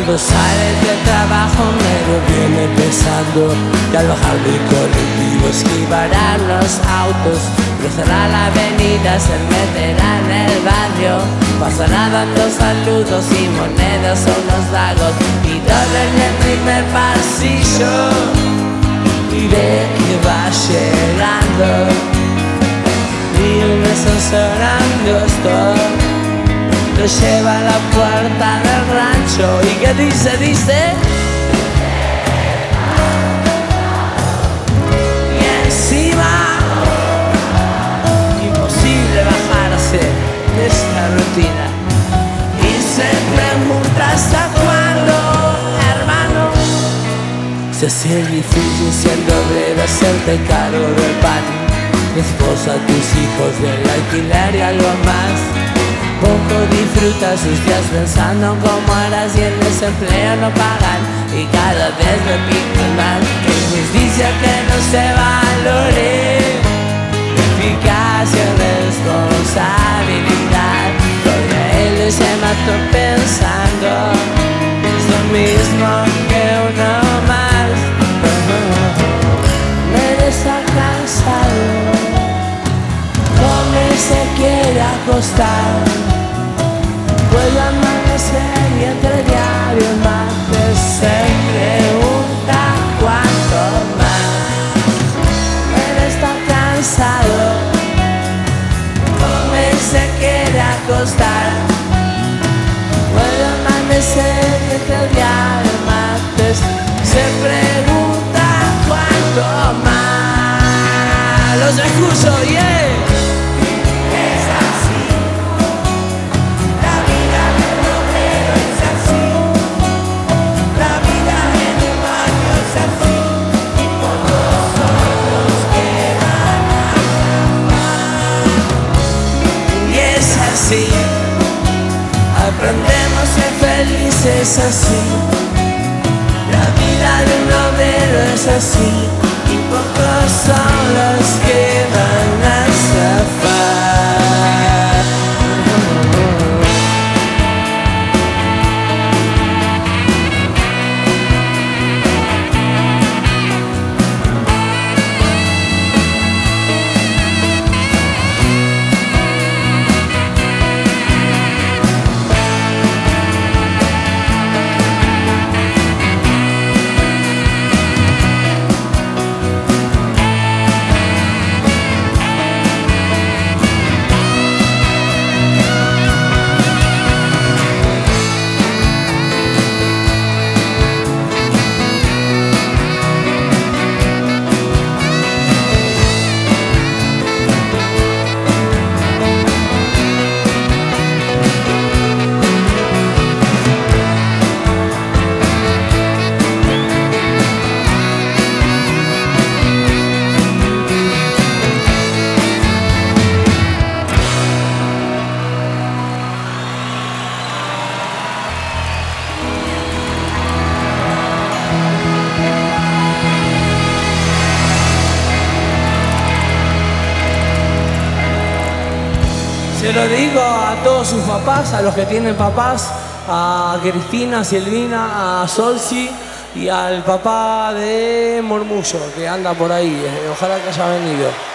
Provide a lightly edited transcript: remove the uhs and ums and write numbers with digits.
Cuando sales del trabajo me lo viene pesando, y al bajar del colectivo esquivarán los autos, cruzará la avenida, se meterá en el barrio, pasará dando saludos y monedas a unos vagos, y todo en el primer pasillo y ve que va llegando, y un ascensor angosto lo lleva a la puerta del rancho. ¿Y qué dice? Y encima imposible bajarse de esta rutina, y se pregunta ¿hasta cuándo, hermano? Se hace difícil siendo obrero hacerte cargo del pan, tu esposa, tus hijos, del alquiler y algo más. Poco disfrutas sus días pensando cómo harás y el desempleo no pagan, y cada vez repiten más que injusticia que no se valore, eficacia y responsabilidad. Porque él se mató pensando lo mismo que uno más. Me está cansado, come y se quiere acostar. Vuelve a amanecer y entre el diario el martes se pregunta cuánto más. Él está cansado, come y se quiere acostar. Vuelve a amanecer y entre el diario el martes se pregunta cuánto más. Los escucho, yeah. Así aprendemos a ser felices, así la vida de un obrero es así, y pocos son los que van a zafar. Se lo digo a todos sus papás, a los que tienen papás, a Cristina, a Silvina, a Solsi y al papá de Murmullo, que anda por ahí. Ojalá que haya venido.